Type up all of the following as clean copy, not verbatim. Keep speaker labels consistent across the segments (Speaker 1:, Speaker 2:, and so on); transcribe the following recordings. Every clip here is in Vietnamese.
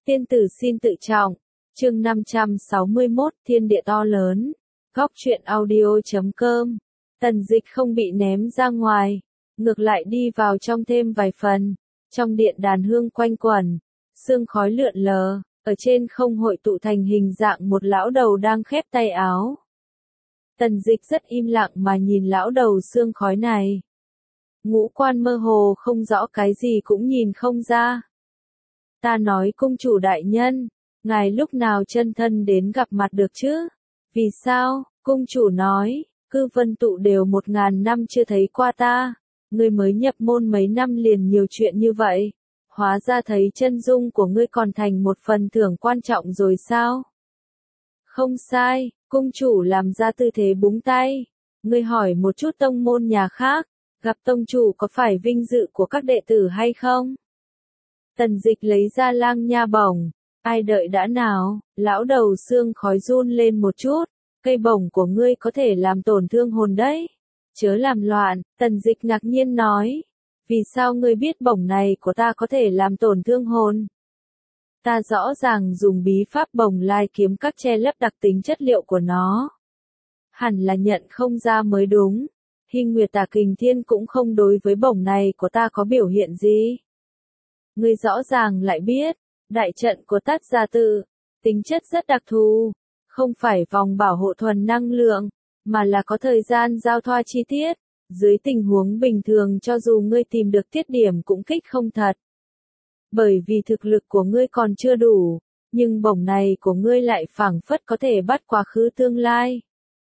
Speaker 1: Tiên tử xin tự trọng. Chương 561, thiên địa to lớn. Góc truyện audio.com. Tần Dịch không bị ném ra ngoài, ngược lại đi vào trong thêm vài phần. Trong điện đàn hương quanh quẩn, sương khói lượn lờ, ở trên không hội tụ thành hình dạng một lão đầu đang khép tay áo. Tần Dịch rất im lặng mà nhìn lão đầu sương khói này. Ngũ quan mơ hồ không rõ, cái gì cũng nhìn không ra. Ta nói cung chủ đại nhân, ngài lúc nào chân thân đến gặp mặt được chứ? Vì sao? Cung chủ nói, cư vân tụ đều 1000 năm chưa thấy qua ta. Ngươi mới nhập môn mấy năm liền nhiều chuyện như vậy. Hóa ra thấy chân dung của ngươi còn thành một phần thưởng quan trọng rồi sao? Không sai, cung chủ làm ra tư thế búng tay. Ngươi hỏi một chút tông môn nhà khác, gặp tông chủ có phải vinh dự của các đệ tử hay không? Tần Dịch lấy ra lang nha bổng. Ai đợi đã nào, lão đầu xương khói run lên một chút. Cây bổng của ngươi có thể làm tổn thương hồn đấy. Chớ làm loạn, Tần Dịch ngạc nhiên nói. Vì sao ngươi biết bổng này của ta có thể làm tổn thương hồn? Ta rõ ràng dùng bí pháp bổng lai kiếm các che lấp đặc tính chất liệu của nó. Hẳn là nhận không ra mới đúng. Hinh Nguyệt Tà Kình Thiên cũng không đối với bổng này của ta có biểu hiện gì. Ngươi rõ ràng lại biết, đại trận của Tát Gia Tự, tính chất rất đặc thù, không phải vòng bảo hộ thuần năng lượng, mà là có thời gian giao thoa chi tiết. Dưới tình huống bình thường cho dù ngươi tìm được tiết điểm cũng kích không thật. Bởi vì thực lực của ngươi còn chưa đủ, nhưng bổng này của ngươi lại phảng phất có thể bắt quá khứ tương lai.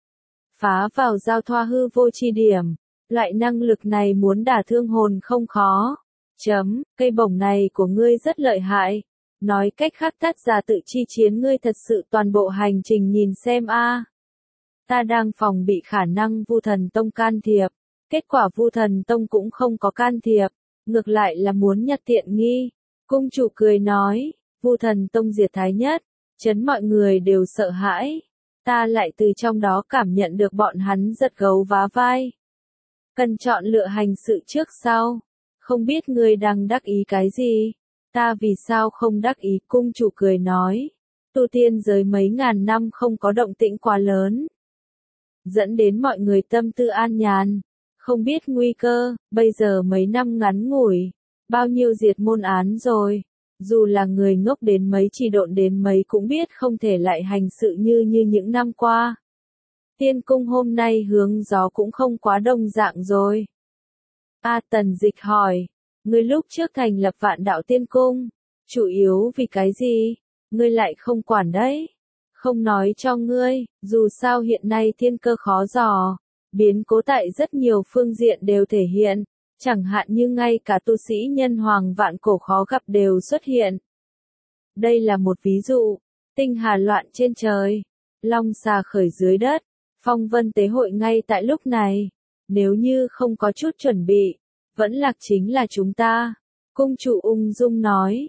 Speaker 1: Phá vào giao thoa hư vô chi điểm, loại năng lực này muốn đả thương hồn không khó. Cây bổng này của ngươi rất lợi hại. Nói cách khác Tát Gia Tự chi chiến ngươi thật sự toàn bộ hành trình nhìn xem a. Ta đang phòng bị khả năng Vu Thần Tông can thiệp. Kết quả Vu Thần Tông cũng không có can thiệp, ngược lại là muốn nhặt tiện nghi. Cung chủ cười nói, Vu Thần Tông diệt thái nhất, chấn mọi người đều sợ hãi. Ta lại từ trong đó cảm nhận được bọn hắn giật gấu vá vai. Cần chọn lựa hành sự trước sau. Không biết ngươi đang đắc ý cái gì? Ta vì sao không đắc ý? Cung chủ cười nói. Tu tiên giới mấy ngàn năm không có động tĩnh quá lớn, dẫn đến mọi người tâm tư an nhàn, không biết nguy cơ. Bây giờ mấy năm ngắn ngủi, bao nhiêu diệt môn án rồi. Dù là người ngốc đến mấy, chỉ độn đến mấy cũng biết không thể lại hành sự như những năm qua. Tiên cung hôm nay hướng gió cũng không quá đông dạng rồi. Tần Dịch hỏi, ngươi lúc trước thành lập Vạn Đạo Tiên Cung, chủ yếu vì cái gì? Ngươi lại không quản đấy. Không nói cho ngươi, dù sao hiện nay thiên cơ khó dò, biến cố tại rất nhiều phương diện đều thể hiện, chẳng hạn như ngay cả tu sĩ nhân hoàng vạn cổ khó gặp đều xuất hiện. Đây là một ví dụ, tinh hà loạn trên trời, long xà khởi dưới đất, phong vân tế hội ngay tại lúc này. Nếu như không có chút chuẩn bị, vẫn lạc chính là chúng ta. Cung chủ ung dung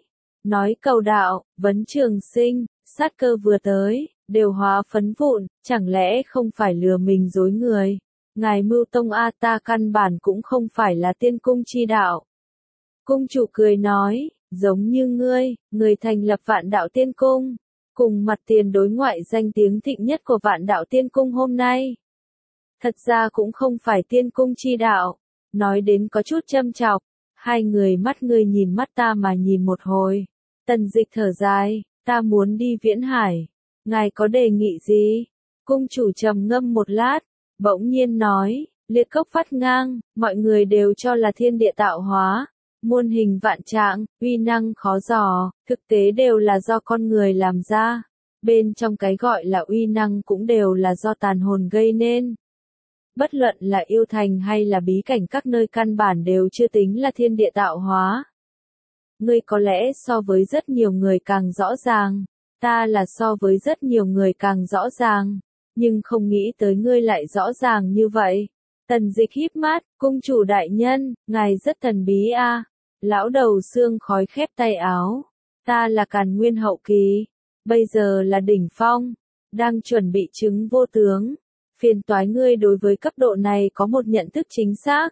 Speaker 1: nói cầu đạo, vấn trường sinh, sát cơ vừa tới, đều hóa phấn vụn, chẳng lẽ không phải lừa mình dối người? Ngài mưu tông ta căn bản cũng không phải là tiên cung chi đạo. Cung chủ cười nói, giống như người thành lập Vạn Đạo Tiên Cung, cùng mặt tiền đối ngoại danh tiếng thịnh nhất của Vạn Đạo Tiên Cung hôm nay. Thật ra cũng không phải tiên cung chi đạo. Nói đến có chút châm chọc, hai người mắt ngươi nhìn mắt ta mà nhìn một hồi. Tần Dịch thở dài, ta muốn đi Viễn Hải. Ngài có đề nghị gì? Cung chủ trầm ngâm một lát, bỗng nhiên nói, liệt cốc phát ngang, mọi người đều cho là thiên địa tạo hóa, muôn hình vạn trạng, uy năng khó dò, thực tế đều là do con người làm ra. Bên trong cái gọi là uy năng cũng đều là do tàn hồn gây nên. Bất luận là yêu thành hay là bí cảnh các nơi căn bản đều chưa tính là thiên địa tạo hóa. Ngươi có lẽ so với rất nhiều người càng rõ ràng, ta là so với rất nhiều người càng rõ ràng, nhưng không nghĩ tới ngươi lại rõ ràng như vậy. Tần Dịch híp mắt, cung chủ đại nhân, ngài rất thần bí a. Lão đầu xương khói khép tay áo, ta là Càn Nguyên hậu kỳ, bây giờ là đỉnh phong, đang chuẩn bị chứng vô tướng. Phiền toái ngươi đối với cấp độ này có một nhận thức chính xác.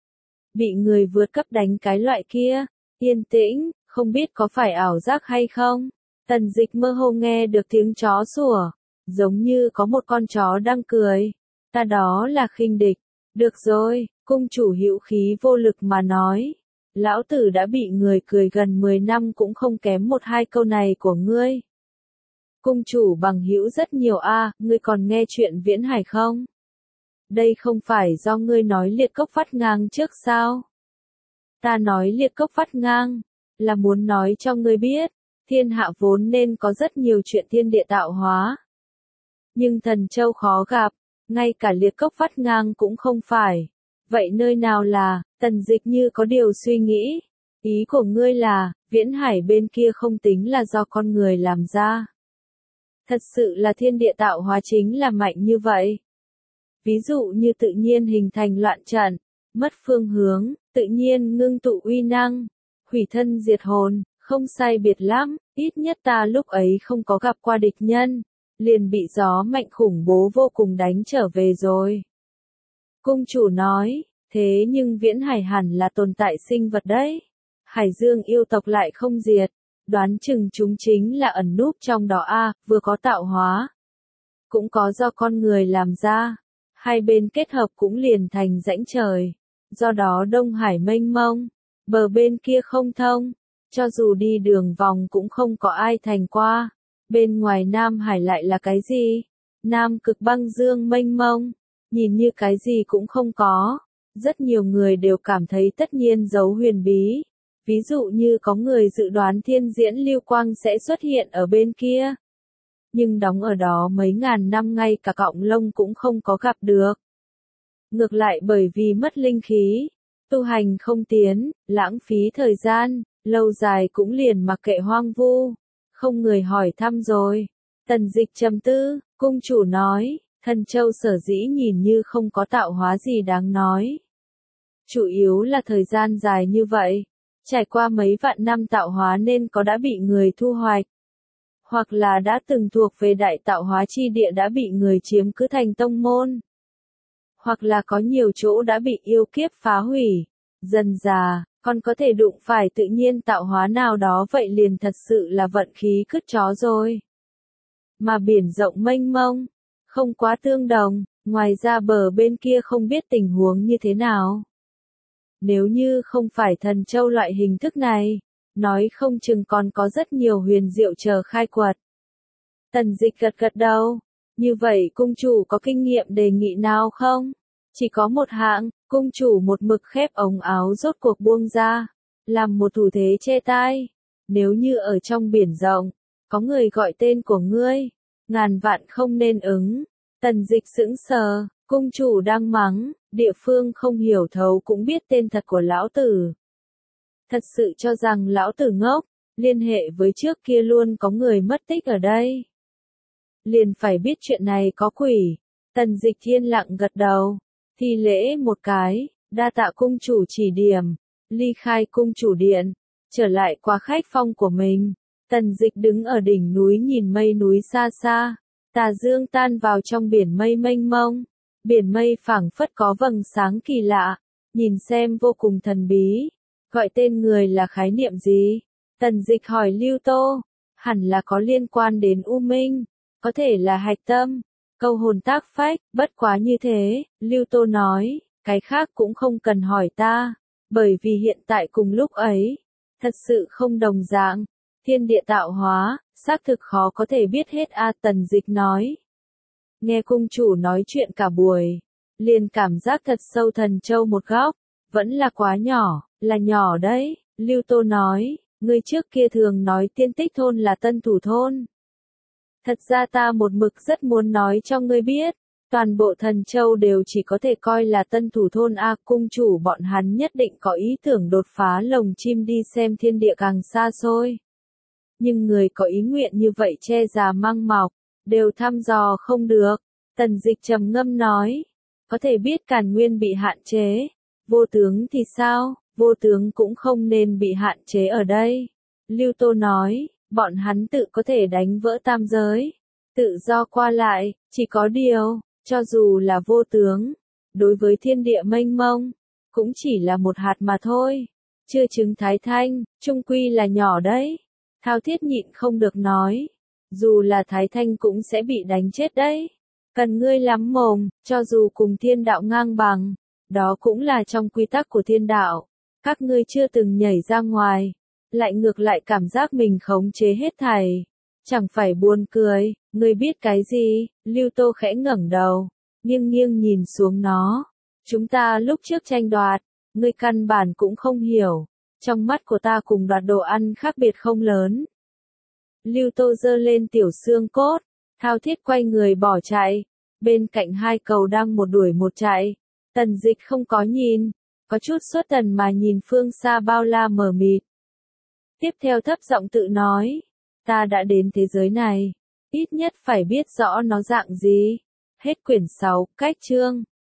Speaker 1: Bị người vượt cấp đánh cái loại kia, yên tĩnh, không biết có phải ảo giác hay không. Tần Dịch mơ hồ nghe được tiếng chó sủa, giống như có một con chó đang cười. Ta đó là khinh địch. Được rồi, cung chủ hữu khí vô lực mà nói. Lão tử đã bị người cười gần 10 năm cũng không kém một hai câu này của ngươi. Cung chủ bằng hữu rất nhiều a, ngươi còn nghe chuyện Viễn Hải không? Đây không phải do ngươi nói liệt cốc phát ngang trước sao? Ta nói liệt cốc phát ngang, là muốn nói cho ngươi biết, thiên hạ vốn nên có rất nhiều chuyện thiên địa tạo hóa. Nhưng thần châu khó gặp, ngay cả liệt cốc phát ngang cũng không phải. Vậy nơi nào là, Tần Dịch như có điều suy nghĩ. Ý của ngươi là, Viễn Hải bên kia không tính là do con người làm ra. Thật sự là thiên địa tạo hóa chính là mạnh như vậy. Ví dụ như tự nhiên hình thành loạn trận, mất phương hướng, tự nhiên ngưng tụ uy năng, hủy thân diệt hồn, không sai biệt lắm, ít nhất ta lúc ấy không có gặp qua địch nhân, liền bị gió mạnh khủng bố vô cùng đánh trở về rồi. Cung chủ nói, thế nhưng Viễn Hải hẳn là tồn tại sinh vật đấy. Hải Dương yêu tộc lại không diệt, đoán chừng chúng chính là ẩn núp trong đó a, vừa có tạo hóa, cũng có do con người làm ra. Hai bên kết hợp cũng liền thành rãnh trời. Do đó Đông Hải mênh mông, bờ bên kia không thông, cho dù đi đường vòng cũng không có ai thành qua. Bên ngoài Nam Hải lại là cái gì? Nam Cực băng dương mênh mông, nhìn như cái gì cũng không có. Rất nhiều người đều cảm thấy tất nhiên giấu huyền bí. Ví dụ như có người dự đoán thiên diễn lưu quang sẽ xuất hiện ở bên kia. Nhưng đóng ở đó mấy ngàn năm ngay cả cọng lông cũng không có gặp được. Ngược lại bởi vì mất linh khí, tu hành không tiến, lãng phí thời gian, lâu dài cũng liền mặc kệ hoang vu, không người hỏi thăm rồi. Tần Dịch trầm tư, cung chủ nói, Thần Châu sở dĩ nhìn như không có tạo hóa gì đáng nói. Chủ yếu là thời gian dài như vậy, trải qua mấy vạn năm tạo hóa nên có đã bị người thu hoạch. Hoặc là đã từng thuộc về đại tạo hóa chi địa đã bị người chiếm cứ thành tông môn. Hoặc là có nhiều chỗ đã bị yêu kiếp phá hủy. Dần dà, còn có thể đụng phải tự nhiên tạo hóa nào đó vậy liền thật sự là vận khí cứt chó rồi. Mà biển rộng mênh mông, không quá tương đồng, ngoài ra bờ bên kia không biết tình huống như thế nào. Nếu như không phải Thần Châu loại hình thức này, nói không chừng còn có rất nhiều huyền diệu chờ khai quật. Tần Dịch gật gật đầu. Như vậy cung chủ có kinh nghiệm đề nghị nào không? Chỉ có một hạng, cung chủ một mực khép ống áo rốt cuộc buông ra, làm một thủ thế che tai. Nếu như ở trong biển rộng, có người gọi tên của ngươi, ngàn vạn không nên ứng. Tần Dịch sững sờ, cung chủ đang mắng, địa phương không hiểu thấu cũng biết tên thật của lão tử. Thật sự cho rằng lão tử ngốc, liên hệ với trước kia luôn có người mất tích ở đây. Liền phải biết chuyện này có quỷ. Tần Dịch yên lặng gật đầu, thi lễ một cái, đa tạ cung chủ chỉ điểm, ly khai cung chủ điện, trở lại qua khách phong của mình. Tần Dịch đứng ở đỉnh núi nhìn mây núi xa xa, tà dương tan vào trong biển mây mênh mông, biển mây phảng phất có vầng sáng kỳ lạ, nhìn xem vô cùng thần bí. Gọi tên người là khái niệm gì? Tần Dịch hỏi Lưu Tô, hẳn là có liên quan đến U Minh, có thể là hạch tâm, câu hồn tác phách, bất quá như thế, Lưu Tô nói, cái khác cũng không cần hỏi ta, bởi vì hiện tại cùng lúc ấy, thật sự không đồng dạng, thiên địa tạo hóa, xác thực khó có thể biết hết a. Tần Dịch nói. Nghe cung chủ nói chuyện cả buổi, liền cảm giác thật sâu Thần Châu một góc, vẫn là quá nhỏ, là nhỏ đấy, Lưu Tô nói, người trước kia thường nói Tiên Tích thôn là Tân Thủ thôn. Thật ra ta một mực rất muốn nói cho ngươi biết, toàn bộ Thần Châu đều chỉ có thể coi là Tân Thủ thôn a. Cung chủ bọn hắn nhất định có ý tưởng đột phá lồng chim đi xem thiên địa càng xa xôi. Nhưng người có ý nguyện như vậy che già mang mọc, đều thăm dò không được. Tần Dịch trầm ngâm nói, có thể biết Càn Nguyên bị hạn chế, vô tướng thì sao, vô tướng cũng không nên bị hạn chế ở đây. Lưu Tô nói, bọn hắn tự có thể đánh vỡ tam giới, tự do qua lại, chỉ có điều, cho dù là vô tướng, đối với thiên địa mênh mông, cũng chỉ là một hạt mà thôi, chưa chứng thái thanh, chung quy là nhỏ đấy. Thao Thiết nhịn không được nói. Dù là Thái Thanh cũng sẽ bị đánh chết đấy. Cần ngươi lắm mồm, cho dù cùng thiên đạo ngang bằng. Đó cũng là trong quy tắc của thiên đạo. Các ngươi chưa từng nhảy ra ngoài. Lại ngược lại cảm giác mình khống chế hết thảy. Chẳng phải buồn cười, ngươi biết cái gì? Lưu Tô khẽ ngẩng đầu, nghiêng nghiêng nhìn xuống nó. Chúng ta lúc trước tranh đoạt, ngươi căn bản cũng không hiểu. Trong mắt của ta cùng đoạt đồ ăn khác biệt không lớn. Lưu Tô giơ lên tiểu xương cốt, Thao Thiết quay người bỏ chạy. Bên cạnh hai cầu đang một đuổi một chạy. Tần Dịch không có nhìn, có chút xuất thần mà nhìn phương xa bao la mờ mịt. Tiếp theo thấp giọng tự nói, ta đã đến thế giới này, ít nhất phải biết rõ nó dạng gì. Hết quyển 6, cách chương.